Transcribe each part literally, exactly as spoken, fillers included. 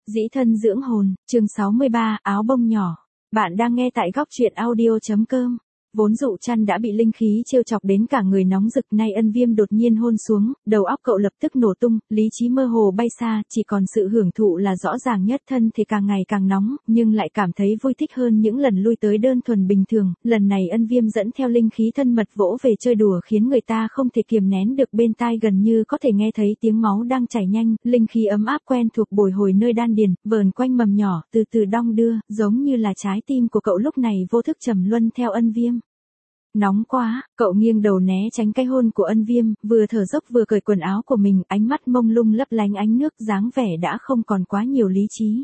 Dĩ thân dưỡng hồn, chương sáu mươi ba, áo bông nhỏ. Bạn đang nghe tại góc truyện audio chấm com. Vốn Dụ Trăn đã bị linh khí trêu chọc đến cả người nóng rực, nay Ân Viêm đột nhiên hôn xuống, đầu óc cậu lập tức nổ tung, lý trí mơ hồ bay xa, chỉ còn sự hưởng thụ là rõ ràng nhất. Thân thì càng ngày càng nóng, nhưng lại cảm thấy vui thích hơn những lần lui tới đơn thuần bình thường. Lần này Ân Viêm dẫn theo linh khí thân mật vỗ về chơi đùa khiến người ta không thể kiềm nén được, bên tai gần như có thể nghe thấy tiếng máu đang chảy nhanh, linh khí ấm áp quen thuộc bồi hồi nơi đan điền, vờn quanh mầm nhỏ, từ từ đong đưa, giống như là trái tim của cậu lúc này vô thức trầm luân theo Ân Viêm. Nóng quá, cậu nghiêng đầu né tránh cái hôn của Ân Viêm, vừa thở dốc vừa cởi quần áo của mình, ánh mắt mông lung lấp lánh ánh nước, dáng vẻ đã không còn quá nhiều lý trí.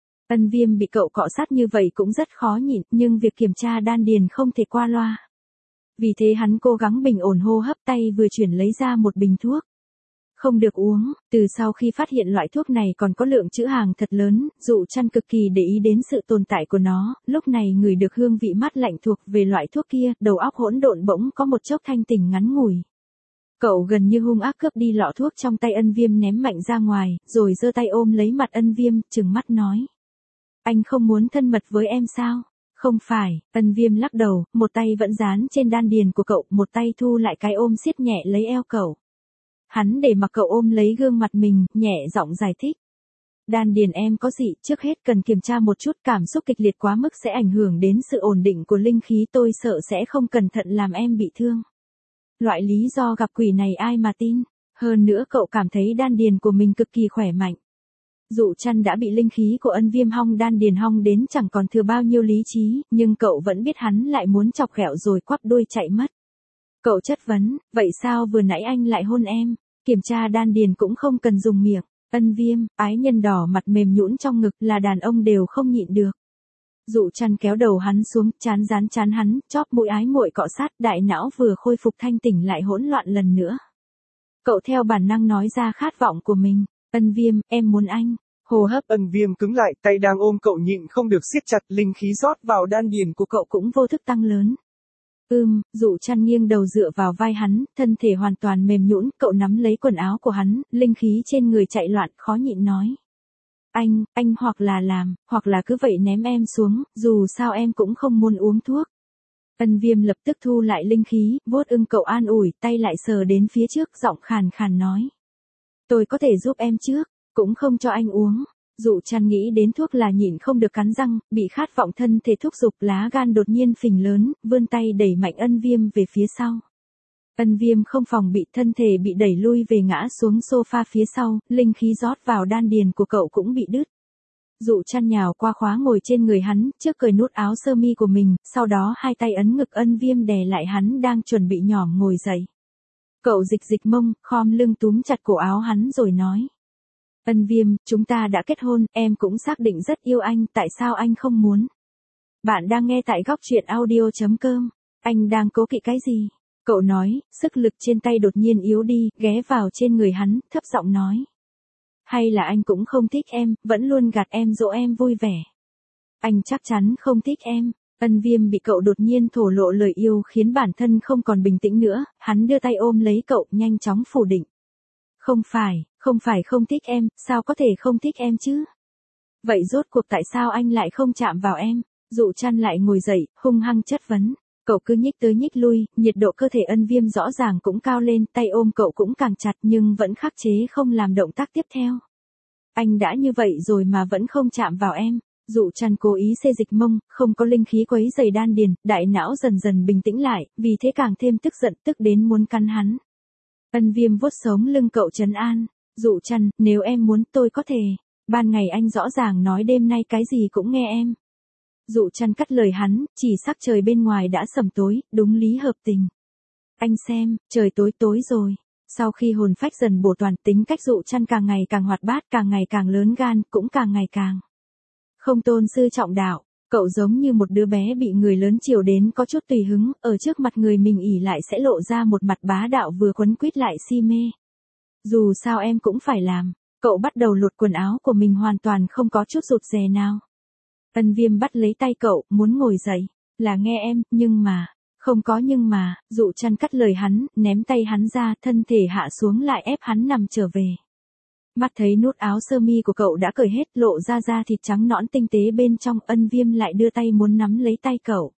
Ân Viêm bị cậu cọ sát như vậy cũng rất khó nhịn, nhưng việc kiểm tra đan điền không thể qua loa. Vì thế hắn cố gắng bình ổn hô hấp, tay vừa chuyển lấy ra một bình thuốc. Không được uống. Từ sau khi phát hiện loại thuốc này còn có lượng trữ hàng thật lớn, Dụ Trăn cực kỳ để ý đến sự tồn tại của nó, lúc này ngửi được hương vị mát lạnh thuộc về loại thuốc kia, đầu óc hỗn độn bỗng có một chốc thanh tỉnh ngắn ngủi. Cậu gần như hung ác cướp đi lọ thuốc trong tay Ân Viêm ném mạnh ra ngoài, rồi giơ tay ôm lấy mặt Ân Viêm, trừng mắt nói. Anh không muốn thân mật với em sao? Không phải. Ân Viêm lắc đầu, một tay vẫn dán trên đan điền của cậu, một tay thu lại cái ôm siết nhẹ lấy eo cậu. Hắn để mặc cậu ôm lấy gương mặt mình, nhẹ giọng giải thích. Đan điền em có gì, trước hết cần kiểm tra một chút, cảm xúc kịch liệt quá mức sẽ ảnh hưởng đến sự ổn định của linh khí, tôi sợ sẽ không cẩn thận làm em bị thương. Loại lý do gặp quỷ này ai mà tin, hơn nữa cậu cảm thấy đan điền của mình cực kỳ khỏe mạnh. Dụ Trăn đã bị linh khí của Ân Viêm hong đan điền hong đến chẳng còn thừa bao nhiêu lý trí, nhưng cậu vẫn biết hắn lại muốn chọc ghẹo rồi quắp đuôi chạy mất. Cậu chất vấn, vậy sao vừa nãy anh lại hôn em? Kiểm tra đan điền cũng không cần dùng miệng. Ân Viêm, ái nhân đỏ mặt mềm nhũn trong ngực, là đàn ông đều không nhịn được. Dụ Trăn kéo đầu hắn xuống, chán dán chán hắn, chóp mũi ái muội cọ sát, đại não vừa khôi phục thanh tỉnh lại hỗn loạn lần nữa. Cậu theo bản năng nói ra khát vọng của mình. Ân Viêm, em muốn anh. Hô hấp Ân Viêm cứng lại, tay đang ôm cậu nhịn không được siết chặt, linh khí rót vào đan điền của cậu cũng vô thức tăng lớn. Ưm, Dụ Trăn nghiêng đầu dựa vào vai hắn, thân thể hoàn toàn mềm nhũn, cậu nắm lấy quần áo của hắn, linh khí trên người chạy loạn, khó nhịn nói. Anh, anh hoặc là làm, hoặc là cứ vậy ném em xuống, dù sao em cũng không muốn uống thuốc. Ân Viêm lập tức thu lại linh khí, vuốt ưng cậu an ủi, tay lại sờ đến phía trước, giọng khàn khàn nói. Tôi có thể giúp em trước, cũng không cho anh uống. Dụ Trăn nghĩ đến thuốc là nhịn không được cắn răng, bị khát vọng thân thể thúc giục, lá gan đột nhiên phình lớn, vươn tay đẩy mạnh Ân Viêm về phía sau. Ân Viêm không phòng bị, thân thể bị đẩy lui về ngã xuống sofa phía sau, linh khí rót vào đan điền của cậu cũng bị đứt. Dụ Trăn nhào qua khóa ngồi trên người hắn, trước cởi nút áo sơ mi của mình, sau đó hai tay ấn ngực Ân Viêm đè lại hắn đang chuẩn bị nhỏm ngồi dậy. Cậu dịch dịch mông, khom lưng túm chặt cổ áo hắn rồi nói. Ân Viêm, chúng ta đã kết hôn, em cũng xác định rất yêu anh, tại sao anh không muốn? Bạn đang nghe tại góc truyện audio chấm com. Anh đang cố kỵ cái gì? Cậu nói, sức lực trên tay đột nhiên yếu đi, ghé vào trên người hắn, thấp giọng nói. Hay là anh cũng không thích em, vẫn luôn gạt em dỗ em vui vẻ. Anh chắc chắn không thích em. Ân Viêm bị cậu đột nhiên thổ lộ lời yêu khiến bản thân không còn bình tĩnh nữa, hắn đưa tay ôm lấy cậu, nhanh chóng phủ định. Không phải, không phải không thích em, sao có thể không thích em chứ? Vậy rốt cuộc tại sao anh lại không chạm vào em? Dụ Trăn lại ngồi dậy, hung hăng chất vấn. Cậu cứ nhích tới nhích lui, nhiệt độ cơ thể Ân Viêm rõ ràng cũng cao lên, tay ôm cậu cũng càng chặt nhưng vẫn khắc chế không làm động tác tiếp theo. Anh đã như vậy rồi mà vẫn không chạm vào em. Dụ Trăn cố ý xê dịch mông, không có linh khí quấy dày đan điền, đại não dần dần bình tĩnh lại, vì thế càng thêm tức giận, tức đến muốn cắn hắn. Ân Viêm vuốt sống lưng cậu trấn an. Dụ Trăn, nếu em muốn tôi có thể. Ban ngày anh rõ ràng nói đêm nay cái gì cũng nghe em. Dụ Trăn cắt lời hắn, chỉ sắc trời bên ngoài đã sầm tối, đúng lý hợp tình. Anh xem, trời tối tối rồi. Sau khi hồn phách dần bổ toàn, tính cách Dụ Trăn càng ngày càng hoạt bát, càng ngày càng lớn gan, cũng càng ngày càng không tôn sư trọng đạo. Cậu giống như một đứa bé bị người lớn chiều đến có chút tùy hứng, ở trước mặt người mình ỷ lại sẽ lộ ra một mặt bá đạo vừa quấn quýt lại si mê. Dù sao em cũng phải làm. Cậu bắt đầu lột quần áo của mình hoàn toàn không có chút rụt rè nào. Ân Viêm bắt lấy tay cậu, muốn ngồi dậy. Là nghe em, nhưng mà. Không có nhưng mà. Dụ Trăn cắt lời hắn, ném tay hắn ra, thân thể hạ xuống lại ép hắn nằm trở về. Mắt thấy nút áo sơ mi của cậu đã cởi hết, lộ ra da thịt trắng nõn tinh tế bên trong, Ân Viêm lại đưa tay muốn nắm lấy tay cậu.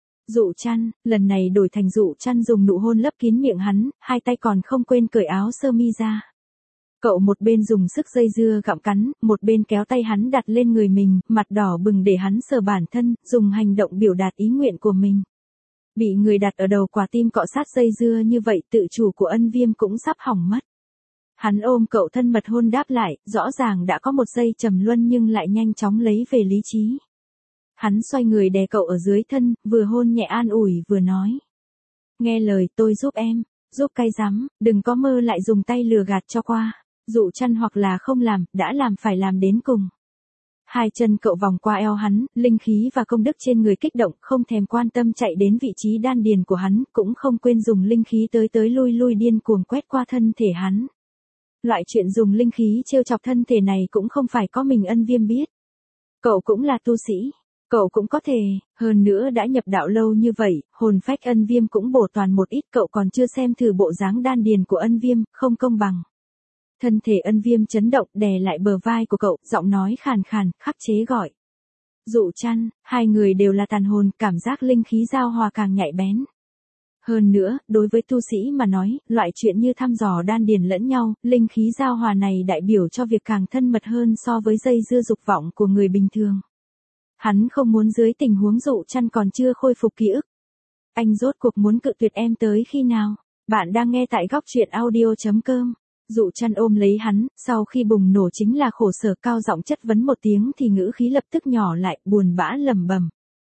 Dụ Trăn, lần này đổi thành Dụ Trăn dùng nụ hôn lấp kín miệng hắn, hai tay còn không quên cởi áo sơ mi ra. Cậu một bên dùng sức dây dưa gặm cắn, một bên kéo tay hắn đặt lên người mình, mặt đỏ bừng để hắn sờ bản thân, dùng hành động biểu đạt ý nguyện của mình. Bị người đặt ở đầu quả tim cọ sát dây dưa như vậy, tự chủ của Ân Viêm cũng sắp hỏng mất. Hắn ôm cậu thân mật hôn đáp lại, rõ ràng đã có một giây trầm luân nhưng lại nhanh chóng lấy về lý trí. Hắn xoay người đè cậu ở dưới thân, vừa hôn nhẹ an ủi vừa nói. Nghe lời tôi giúp em, giúp cay rắm, đừng có mơ lại dùng tay lừa gạt cho qua. Dụ Trăn hoặc là không làm, đã làm phải làm đến cùng. Hai chân cậu vòng qua eo hắn, linh khí và công đức trên người kích động, không thèm quan tâm chạy đến vị trí đan điền của hắn, cũng không quên dùng linh khí tới tới lui lui điên cuồng quét qua thân thể hắn. Loại chuyện dùng linh khí trêu chọc thân thể này cũng không phải có mình Ân Viêm biết. Cậu cũng là tu sĩ, cậu cũng có thể, hơn nữa đã nhập đạo lâu như vậy, hồn phách Ân Viêm cũng bổ toàn một ít, cậu còn chưa xem thử bộ dáng đan điền của Ân Viêm, không công bằng. Thân thể Ân Viêm chấn động, đè lại bờ vai của cậu, giọng nói khàn khàn, khắc chế gọi. Dụ Trăn, hai người đều là tàn hồn, cảm giác linh khí giao hòa càng nhạy bén. Hơn nữa, đối với tu sĩ mà nói, loại chuyện như thăm dò đan điền lẫn nhau, linh khí giao hòa này đại biểu cho việc càng thân mật hơn so với dây dưa dục vọng của người bình thường. Hắn không muốn dưới tình huống Dụ Trăn còn chưa khôi phục ký ức. Anh rốt cuộc muốn cự tuyệt em tới khi nào? Bạn đang nghe tại góc truyện audio chấm com. Dụ Trăn ôm lấy hắn, sau khi bùng nổ chính là khổ sở, cao giọng chất vấn một tiếng thì ngữ khí lập tức nhỏ lại, buồn bã lẩm bẩm.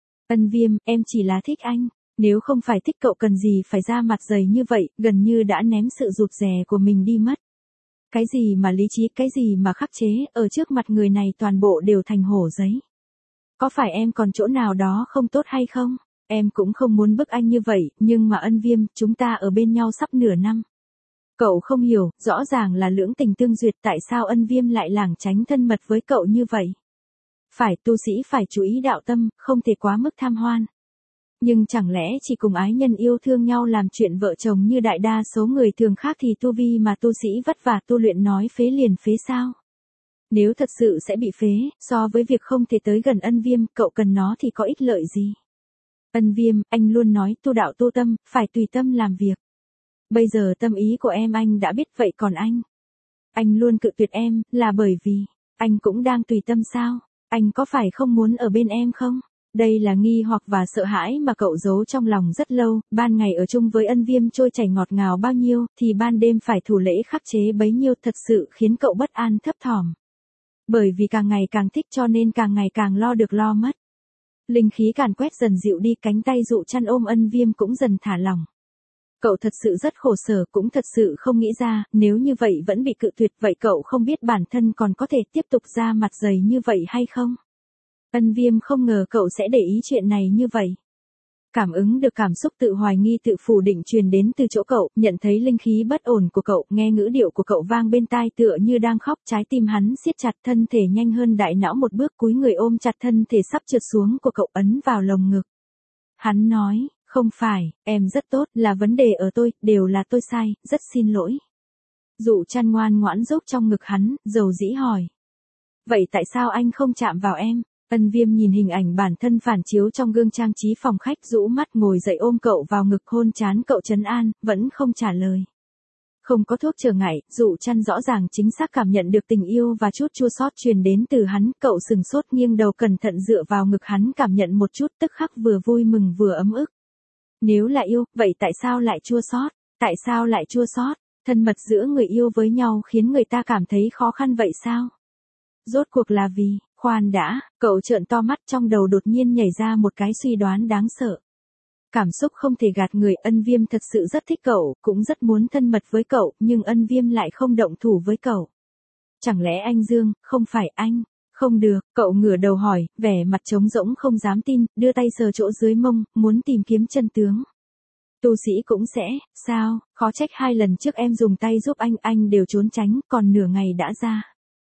Ân Viêm, em chỉ là thích anh, nếu không phải thích cậu cần gì phải ra mặt dày như vậy, gần như đã ném sự rụt rè của mình đi mất. Cái gì mà lý trí, cái gì mà khắc chế, ở trước mặt người này toàn bộ đều thành hổ giấy. Có phải em còn chỗ nào đó không tốt hay không? Em cũng không muốn bức anh như vậy, nhưng mà Ân Viêm, chúng ta ở bên nhau sắp nửa năm. Cậu không hiểu, rõ ràng là lưỡng tình tương duyệt, tại sao Ân Viêm lại lảng tránh thân mật với cậu như vậy? Phải, tu sĩ phải chú ý đạo tâm, không thể quá mức tham hoan. Nhưng chẳng lẽ chỉ cùng ái nhân yêu thương nhau làm chuyện vợ chồng như đại đa số người thường khác thì tu vi mà tu sĩ vất vả tu luyện nói phế liền phế sao? Nếu thật sự sẽ bị phế, so với việc không thể tới gần Ân Viêm, cậu cần nó thì có ích lợi gì? Ân Viêm, anh luôn nói tu đạo tu tâm, phải tùy tâm làm việc. Bây giờ tâm ý của em anh đã biết, vậy còn anh? Anh luôn cự tuyệt em, là bởi vì, anh cũng đang tùy tâm sao? Anh có phải không muốn ở bên em không? Đây là nghi hoặc và sợ hãi mà cậu giấu trong lòng rất lâu, ban ngày ở chung với Ân Viêm trôi chảy ngọt ngào bao nhiêu, thì ban đêm phải thủ lễ khắc chế bấy nhiêu, thật sự khiến cậu bất an thấp thỏm. Bởi vì càng ngày càng thích cho nên càng ngày càng lo được lo mất. Linh khí càn quét dần dịu đi, cánh tay Dụ Trăn ôm Ân Viêm cũng dần thả lỏng. Cậu thật sự rất khổ sở, cũng thật sự không nghĩ ra, nếu như vậy vẫn bị cự tuyệt, vậy cậu không biết bản thân còn có thể tiếp tục ra mặt dày như vậy hay không? Ân Viêm không ngờ cậu sẽ để ý chuyện này như vậy. Cảm ứng được cảm xúc tự hoài nghi tự phủ định truyền đến từ chỗ cậu, nhận thấy linh khí bất ổn của cậu, nghe ngữ điệu của cậu vang bên tai tựa như đang khóc, trái tim hắn siết chặt, thân thể nhanh hơn đại não một bước, cúi người ôm chặt thân thể sắp trượt xuống của cậu, ấn vào lồng ngực. Hắn nói, không phải, em rất tốt, là vấn đề ở tôi, đều là tôi sai, rất xin lỗi. Dụ Trăn ngoan ngoãn giúp trong ngực hắn, dầu dĩ hỏi. Vậy tại sao anh không chạm vào em? Ân Viêm nhìn hình ảnh bản thân phản chiếu trong gương trang trí phòng khách, rũ mắt ngồi dậy ôm cậu vào ngực, hôn trán cậu trấn an, vẫn không trả lời. Không có thuốc trở ngại, Dụ Trăn rõ ràng chính xác cảm nhận được tình yêu và chút chua xót truyền đến từ hắn, cậu sừng sốt nghiêng đầu cẩn thận dựa vào ngực hắn cảm nhận một chút, tức khắc vừa vui mừng vừa ấm ức. Nếu là yêu, vậy tại sao lại chua xót? Tại sao lại chua xót? Thân mật giữa người yêu với nhau khiến người ta cảm thấy khó khăn vậy sao? Rốt cuộc là vì, khoan đã, cậu trợn to mắt, trong đầu đột nhiên nhảy ra một cái suy đoán đáng sợ. Cảm xúc không thể gạt người, Ân Viêm thật sự rất thích cậu, cũng rất muốn thân mật với cậu, nhưng Ân Viêm lại không động thủ với cậu. Chẳng lẽ anh Dương, không phải anh? Không được, cậu ngửa đầu hỏi, vẻ mặt trống rỗng không dám tin, đưa tay sờ chỗ dưới mông, muốn tìm kiếm chân tướng. Tu sĩ cũng sẽ, sao, khó trách hai lần trước em dùng tay giúp anh, anh đều trốn tránh, còn nửa ngày đã ra.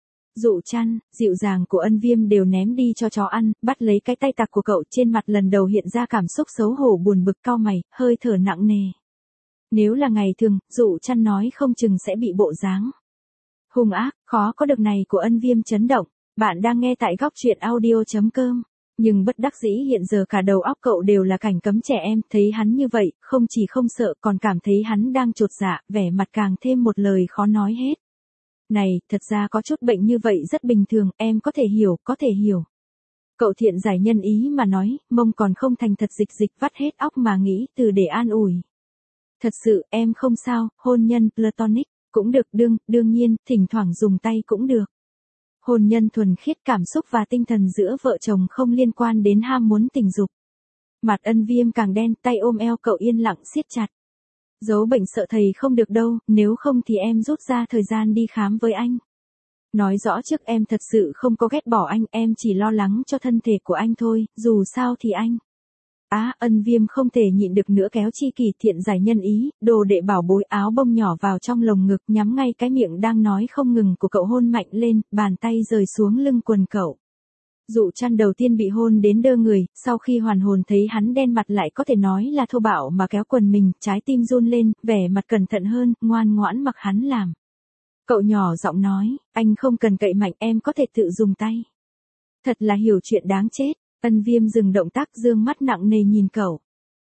Dụ Trăn, dịu dàng của Ân Viêm đều ném đi cho chó ăn, bắt lấy cái tay tặc của cậu, trên mặt lần đầu hiện ra cảm xúc xấu hổ buồn bực, cau mày, hơi thở nặng nề. Nếu là ngày thường, Dụ Trăn nói không chừng sẽ bị bộ dáng Hung ác, khó có được này của Ân Viêm chấn động. Bạn đang nghe tại góc truyện audio.com. Nhưng bất đắc dĩ hiện giờ cả đầu óc cậu đều là cảnh cấm trẻ em, thấy hắn như vậy, không chỉ không sợ còn cảm thấy hắn đang chột dạ, vẻ mặt càng thêm một lời khó nói hết. Này, thật ra có chút bệnh như vậy rất bình thường, em có thể hiểu, có thể hiểu. Cậu thiện giải nhân ý mà nói, mông còn không thành thật dịch dịch vắt hết óc mà nghĩ từ để an ủi. Thật sự, em không sao, hôn nhân platonic, cũng được đương, đương nhiên, thỉnh thoảng dùng tay cũng được. Hôn nhân thuần khiết cảm xúc và tinh thần giữa vợ chồng không liên quan đến ham muốn tình dục. Mặt Ân Viêm càng đen, tay ôm eo cậu yên lặng siết chặt. Giấu bệnh sợ thầy không được đâu, nếu không thì em rút ra thời gian đi khám với anh. Nói rõ trước em thật sự không có ghét bỏ anh, em chỉ lo lắng cho thân thể của anh thôi, dù sao thì anh. Á, à, Ân Viêm không thể nhịn được nữa kéo chi kỷ thiện giải nhân ý, đồ đệ bảo bối áo bông nhỏ vào trong lồng ngực nhắm ngay cái miệng đang nói không ngừng của cậu hôn mạnh lên, bàn tay rời xuống lưng quần cậu. Dụ Chăn đầu tiên bị hôn đến đơ người, sau khi hoàn hồn thấy hắn đen mặt lại có thể nói là thô bạo mà kéo quần mình, trái tim run lên, vẻ mặt cẩn thận hơn, ngoan ngoãn mặc hắn làm. Cậu nhỏ giọng nói, anh không cần cậy mạnh, em có thể tự dùng tay. Thật là hiểu chuyện đáng chết. Ân Viêm dừng động tác dương mắt nặng nề nhìn cậu.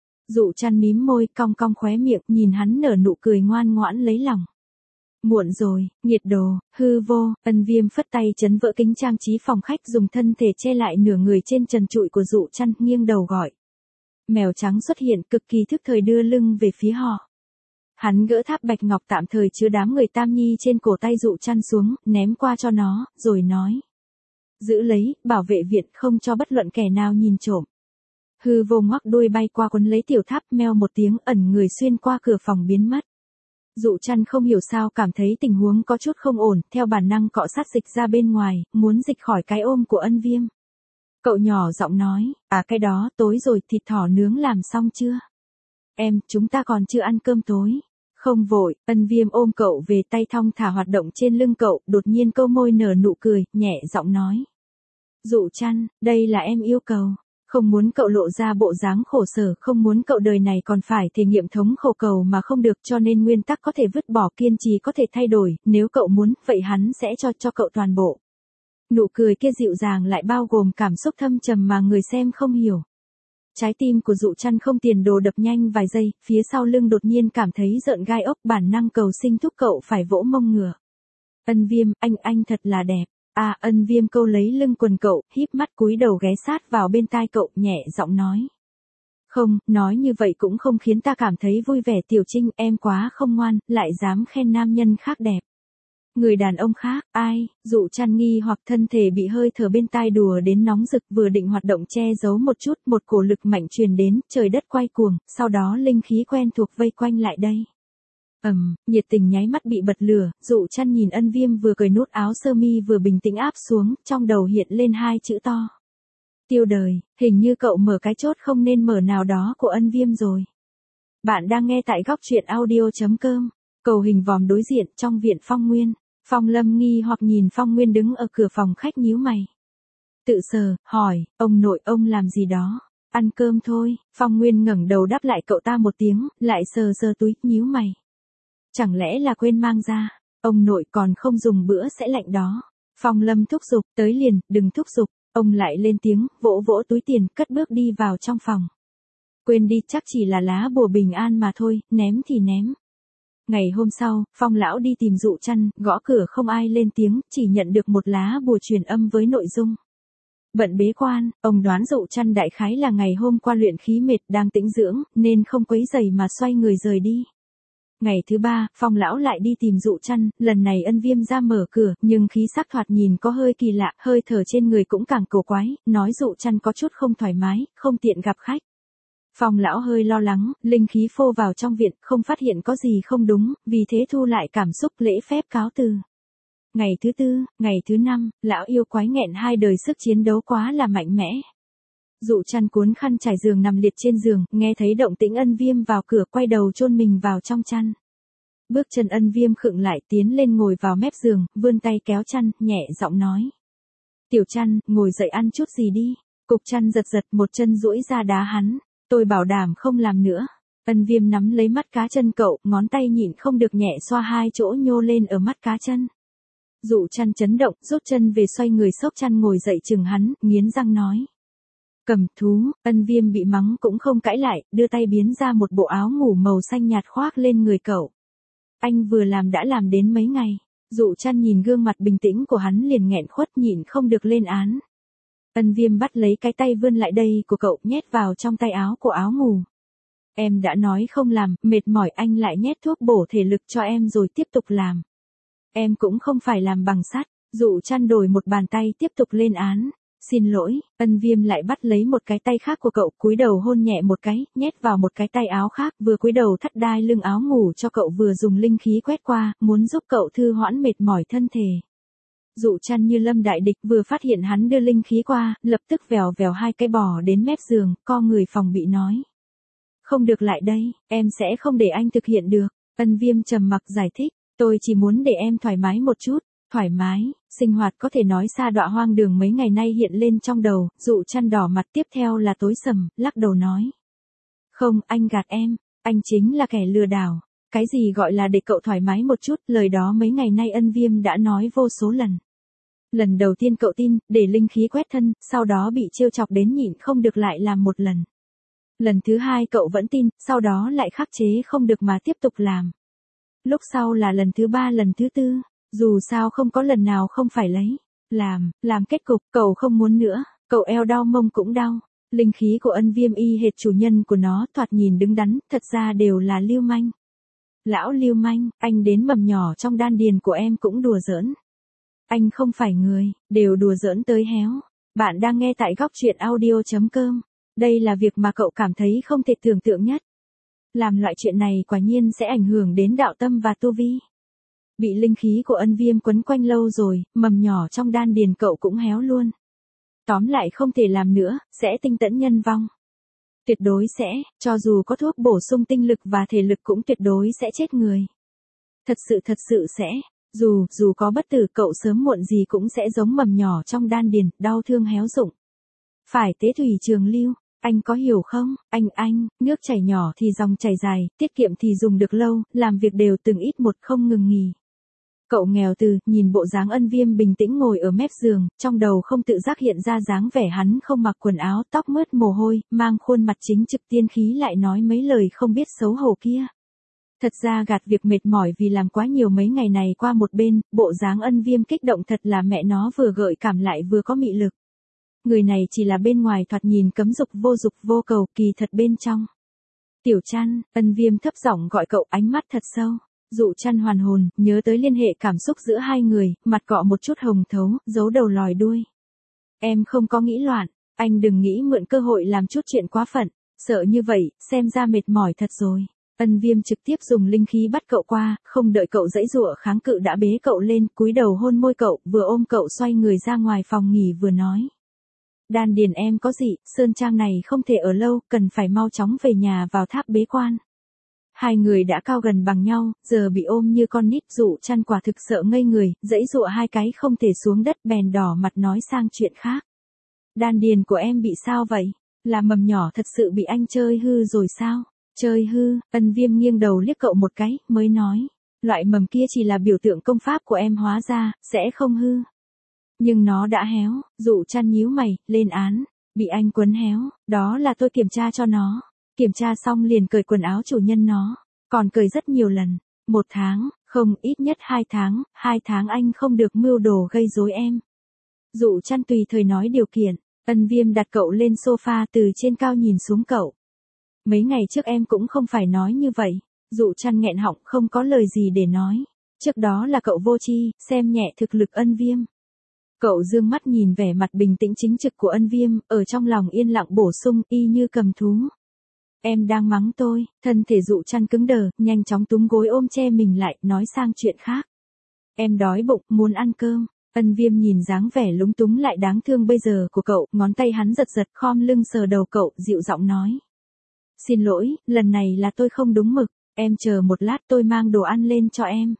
Dụ Chăn mím môi cong cong khóe miệng nhìn hắn nở nụ cười ngoan ngoãn lấy lòng. Muộn rồi, nhiệt đồ, hư vô, Ân Viêm phất tay chấn vỡ kính trang trí phòng khách dùng thân thể che lại nửa người trên trần trụi của Dụ Chăn nghiêng đầu gọi. Mèo trắng xuất hiện cực kỳ thức thời đưa lưng về phía họ. Hắn gỡ tháp bạch ngọc tạm thời chứa đám người Tam Nhi trên cổ tay Dụ Chăn xuống, ném qua cho nó, rồi nói. Giữ lấy, bảo vệ viện không cho bất luận kẻ nào nhìn trộm. Hư vô ngoắc đuôi bay qua quấn lấy tiểu tháp meo một tiếng ẩn người xuyên qua cửa phòng biến mất. Dụ Chăn không hiểu sao cảm thấy tình huống có chút không ổn, theo bản năng cọ sát dịch ra bên ngoài, muốn dịch khỏi cái ôm của Ân Viêm. Cậu nhỏ giọng nói, à cái đó, tối rồi, thịt thỏ nướng làm xong chưa? Em, chúng ta còn chưa ăn cơm tối. Không vội, Ân Viêm ôm cậu về tay thong thả hoạt động trên lưng cậu, đột nhiên câu môi nở nụ cười, nhẹ giọng nói. Dụ Chăn, đây là em yêu cầu. Không muốn cậu lộ ra bộ dáng khổ sở, không muốn cậu đời này còn phải thể nghiệm thống khổ cầu mà không được, cho nên nguyên tắc có thể vứt bỏ, kiên trì có thể thay đổi, nếu cậu muốn, vậy hắn sẽ cho cho cậu toàn bộ. Nụ cười kia dịu dàng lại bao gồm cảm xúc thâm trầm mà người xem không hiểu. Trái tim của Dụ Chăn không tiền đồ đập nhanh vài giây, phía sau lưng đột nhiên cảm thấy rợn gai ốc, bản năng cầu sinh thúc cậu phải vỗ mông ngửa. Ân Viêm, anh anh thật là đẹp. À, Ân Viêm câu lấy lưng quần cậu, híp mắt cúi đầu ghé sát vào bên tai cậu, nhẹ giọng nói. Không, nói như vậy cũng không khiến ta cảm thấy vui vẻ. Tiểu Trinh, em quá không ngoan, lại dám khen nam nhân khác đẹp. Người đàn ông khác, ai? Dụ Chăn nghi hoặc thân thể bị hơi thở bên tai đùa đến nóng rực, vừa định hoạt động che giấu một chút, một cổ lực mạnh truyền đến, trời đất quay cuồng, sau đó linh khí quen thuộc vây quanh lại đây. Ầm, um, nhiệt tình nháy mắt bị bật lửa, Dụ Chăn nhìn Ân Viêm vừa cởi nút áo sơ mi vừa bình tĩnh áp xuống, trong đầu hiện lên hai chữ to. Tiêu đời, hình như cậu mở cái chốt không nên mở nào đó của Ân Viêm rồi. Bạn đang nghe tại góc truyện audio.com. Cầu hình vòm đối diện trong viện Phong Nguyên. Phong Lâm nghi hoặc nhìn Phong Nguyên đứng ở cửa phòng khách nhíu mày. Tự sờ, hỏi, ông nội ông làm gì đó? Ăn cơm thôi. Phong Nguyên ngẩng đầu đáp lại cậu ta một tiếng, lại sờ sờ túi, nhíu mày. Chẳng lẽ là quên mang ra? Ông nội còn không dùng bữa sẽ lạnh đó. Phong Lâm thúc giục, tới liền, đừng thúc giục. Ông lại lên tiếng, vỗ vỗ túi tiền, cất bước đi vào trong phòng. Quên đi, chắc chỉ là lá bùa bình an mà thôi, ném thì ném. Ngày hôm sau, Phong lão đi tìm Dụ Chăn, gõ cửa không ai lên tiếng, chỉ nhận được một lá bùa truyền âm với nội dung. Bận bế quan, ông đoán Dụ Chăn đại khái là ngày hôm qua luyện khí mệt đang tĩnh dưỡng, nên không quấy rầy mà xoay người rời đi. Ngày thứ ba, Phong lão lại đi tìm Dụ Chăn, lần này Ân Viêm ra mở cửa, nhưng khí sắc thoạt nhìn có hơi kỳ lạ, hơi thở trên người cũng càng cổ quái, nói Dụ Chăn có chút không thoải mái, không tiện gặp khách. Phong lão hơi lo lắng, linh khí phô vào trong viện, không phát hiện có gì không đúng, vì thế thu lại cảm xúc lễ phép cáo từ. Ngày thứ tư, ngày thứ năm, lão yêu quái nghẹn hai đời sức chiến đấu quá là mạnh mẽ. Dụ Chăn cuốn khăn trải giường nằm liệt trên giường, nghe thấy động tĩnh Ân Viêm vào cửa, quay đầu chôn mình vào trong chăn. Bước chân Ân Viêm khựng lại, tiến lên ngồi vào mép giường, vươn tay kéo chăn, nhẹ giọng nói. Tiểu Chăn, ngồi dậy ăn chút gì đi. Cục chăn giật giật, một chân duỗi ra đá hắn. Tôi bảo đảm không làm nữa. Ân Viêm nắm lấy mắt cá chân cậu, ngón tay nhịn không được nhẹ xoa hai chỗ nhô lên ở mắt cá chân. Dụ chăn chấn động, rút chân về xoay người xốc chăn ngồi dậy chừng hắn, nghiến răng nói. Cầm thú, Ân Viêm bị mắng cũng không cãi lại, đưa tay biến ra một bộ áo ngủ màu xanh nhạt khoác lên người cậu. Anh vừa làm đã làm đến mấy ngày. Dụ chăn nhìn gương mặt bình tĩnh của hắn liền nghẹn khuất nhịn không được lên án. Ân Viêm bắt lấy cái tay vươn lại đây của cậu nhét vào trong tay áo của áo ngủ. Em đã nói không làm, mệt mỏi anh lại nhét thuốc bổ thể lực cho em rồi tiếp tục làm. Em cũng không phải làm bằng sắt. Dụ chăn đổi một bàn tay tiếp tục lên án. Xin lỗi, Ân Viêm lại bắt lấy một cái tay khác của cậu, cúi đầu hôn nhẹ một cái, nhét vào một cái tay áo khác, vừa cúi đầu thắt đai lưng áo ngủ cho cậu vừa dùng linh khí quét qua, muốn giúp cậu thư hoãn mệt mỏi thân thể. Dụ chăn như lâm đại địch vừa phát hiện hắn đưa linh khí qua, lập tức vèo vèo hai cái bò đến mép giường, co người phòng bị nói. Không được lại đây, em sẽ không để anh thực hiện được. Ân Viêm trầm mặc giải thích, tôi chỉ muốn để em thoải mái một chút. Thoải mái, sinh hoạt có thể nói xa đọa hoang đường mấy ngày nay hiện lên trong đầu, Dụ chăn đỏ mặt tiếp theo là tối sầm, lắc đầu nói. Không, anh gạt em, anh chính là kẻ lừa đảo. Cái gì gọi là để cậu thoải mái một chút, lời đó mấy ngày nay Ân Viêm đã nói vô số lần. Lần đầu tiên cậu tin, để linh khí quét thân, sau đó bị trêu chọc đến nhịn không được lại làm một lần. Lần thứ hai cậu vẫn tin, sau đó lại khắc chế không được mà tiếp tục làm. Lúc sau là lần thứ ba lần thứ tư. Dù sao không có lần nào không phải lấy, làm, làm kết cục, cậu không muốn nữa, cậu eo đau mông cũng đau. Linh khí của Ân Viêm y hệt chủ nhân của nó, thoạt nhìn đứng đắn, thật ra đều là lưu manh. Lão lưu manh, anh đến mầm nhỏ trong đan điền của em cũng đùa giỡn. Anh không phải người, đều đùa giỡn tới héo. Bạn đang nghe tại góc truyện audio chấm com. Đây là việc mà cậu cảm thấy không thể tưởng tượng nhất. Làm loại chuyện này quả nhiên sẽ ảnh hưởng đến đạo tâm và tu vi. Bị linh khí của Ân Viêm quấn quanh lâu rồi, mầm nhỏ trong đan điền cậu cũng héo luôn. Tóm lại không thể làm nữa, sẽ tinh tẫn nhân vong. Tuyệt đối sẽ, cho dù có thuốc bổ sung tinh lực và thể lực cũng tuyệt đối sẽ chết người. Thật sự thật sự sẽ, dù, dù có bất tử cậu sớm muộn gì cũng sẽ giống mầm nhỏ trong đan điền, đau thương héo rụng. Phải tế thủy trường lưu, anh có hiểu không, anh anh, nước chảy nhỏ thì dòng chảy dài, tiết kiệm thì dùng được lâu, làm việc đều từng ít một không ngừng nghỉ. Cậu nghèo từ, nhìn bộ dáng Ân Viêm bình tĩnh ngồi ở mép giường, trong đầu không tự giác hiện ra dáng vẻ hắn không mặc quần áo, tóc mướt mồ hôi, mang khuôn mặt chính trực tiên khí lại nói mấy lời không biết xấu hổ kia. Thật ra gạt việc mệt mỏi vì làm quá nhiều mấy ngày này qua một bên, bộ dáng Ân Viêm kích động thật là mẹ nó vừa gợi cảm lại vừa có mị lực. Người này chỉ là bên ngoài thoạt nhìn cấm dục vô dục vô cầu, kỳ thật bên trong. Tiểu Chăn, Ân Viêm thấp giọng gọi cậu, ánh mắt thật sâu. Dụ chăn hoàn hồn, nhớ tới liên hệ cảm xúc giữa hai người, mặt cọ một chút hồng thấu, giấu đầu lòi đuôi. Em không có nghĩ loạn, anh đừng nghĩ mượn cơ hội làm chút chuyện quá phận, sợ như vậy, xem ra mệt mỏi thật rồi. Ân Viêm trực tiếp dùng linh khí bắt cậu qua, không đợi cậu giãy giụa kháng cự đã bế cậu lên, cúi đầu hôn môi cậu, vừa ôm cậu xoay người ra ngoài phòng nghỉ vừa nói. Đan điền em có gì, sơn trang này không thể ở lâu, cần phải mau chóng về nhà vào tháp bế quan. Hai người đã cao gần bằng nhau, giờ bị ôm như con nít, Dụ chăn quả thực sợ ngây người, giãy giụa hai cái không thể xuống đất, bèn đỏ mặt nói sang chuyện khác. Đan điền của em bị sao vậy? Là mầm nhỏ thật sự bị anh chơi hư rồi sao? Chơi hư, Ân Viêm nghiêng đầu liếc cậu một cái, mới nói. Loại mầm kia chỉ là biểu tượng công pháp của em hóa ra, sẽ không hư. Nhưng nó đã héo, Dụ chăn nhíu mày, lên án. Bị anh quấn héo, đó là tôi kiểm tra cho nó. Kiểm tra xong liền cởi quần áo chủ nhân nó, còn cởi rất nhiều lần. Một tháng, không, ít nhất hai tháng, hai tháng anh không được mưu đồ gây rối em. Dụ chăn tùy thời nói điều kiện, Ân Viêm đặt cậu lên sofa từ trên cao nhìn xuống cậu. Mấy ngày trước em cũng không phải nói như vậy. Dụ chăn nghẹn họng không có lời gì để nói. Trước đó là cậu vô tri, xem nhẹ thực lực Ân Viêm. Cậu dương mắt nhìn vẻ mặt bình tĩnh chính trực của Ân Viêm, ở trong lòng yên lặng bổ sung, y như cầm thú. Em đang mắng tôi, thân thể Dụ chăn cứng đờ, nhanh chóng túm gối ôm che mình lại, nói sang chuyện khác. Em đói bụng, muốn ăn cơm. Ân Viêm nhìn dáng vẻ lúng túng lại đáng thương bây giờ của cậu, ngón tay hắn giật giật khom lưng sờ đầu cậu, dịu giọng nói. Xin lỗi, lần này là tôi không đúng mực, em chờ một lát tôi mang đồ ăn lên cho em.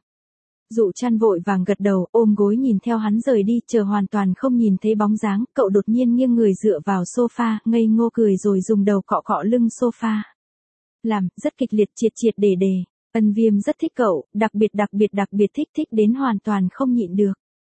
Dụ chăn vội vàng gật đầu, ôm gối nhìn theo hắn rời đi, chờ hoàn toàn không nhìn thấy bóng dáng, cậu đột nhiên nghiêng người dựa vào sofa, ngây ngô cười rồi dùng đầu cọ cọ lưng sofa. Làm, rất kịch liệt triệt triệt để để, Ân Viêm rất thích cậu, đặc biệt đặc biệt đặc biệt thích thích đến hoàn toàn không nhịn được.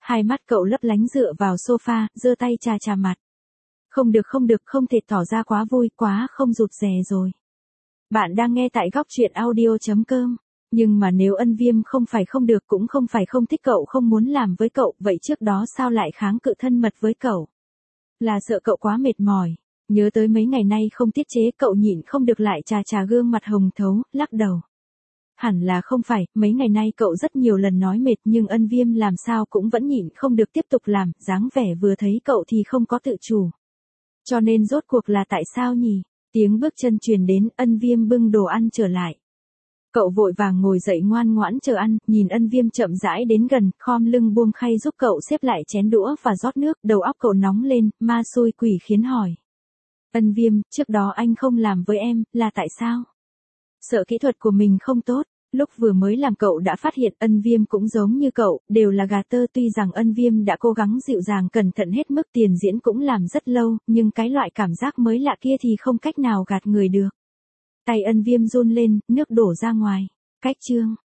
Hai mắt cậu lấp lánh dựa vào sofa, giơ tay chà chà mặt. Không được không được, không thể tỏ ra quá vui, quá không rụt rè rồi. Bạn đang nghe tại góc truyện audio chấm com. Nhưng mà nếu Ân Viêm không phải không được cũng không phải không thích cậu, không muốn làm với cậu, vậy trước đó sao lại kháng cự thân mật với cậu? Là sợ cậu quá mệt mỏi. Nhớ tới mấy ngày nay không tiết chế, cậu nhịn không được lại chà chà gương mặt hồng thấu, lắc đầu. Hẳn là không phải, mấy ngày nay cậu rất nhiều lần nói mệt nhưng Ân Viêm làm sao cũng vẫn nhịn không được tiếp tục làm, dáng vẻ vừa thấy cậu thì không có tự chủ. Cho nên rốt cuộc là tại sao nhỉ? Tiếng bước chân truyền đến, Ân Viêm bưng đồ ăn trở lại. Cậu vội vàng ngồi dậy ngoan ngoãn chờ ăn, nhìn Ân Viêm chậm rãi đến gần, khom lưng buông khay giúp cậu xếp lại chén đũa và rót nước, đầu óc cậu nóng lên, ma xui quỷ khiến hỏi. Ân Viêm, trước đó anh không làm với em, là tại sao? Sợ kỹ thuật của mình không tốt. Lúc vừa mới làm cậu đã phát hiện Ân Viêm cũng giống như cậu, đều là gà tơ, tuy rằng Ân Viêm đã cố gắng dịu dàng cẩn thận hết mức, tiền diễn cũng làm rất lâu, nhưng cái loại cảm giác mới lạ kia thì không cách nào gạt người được. Tay Ân Viêm run lên, nước đổ ra ngoài. Cách chương.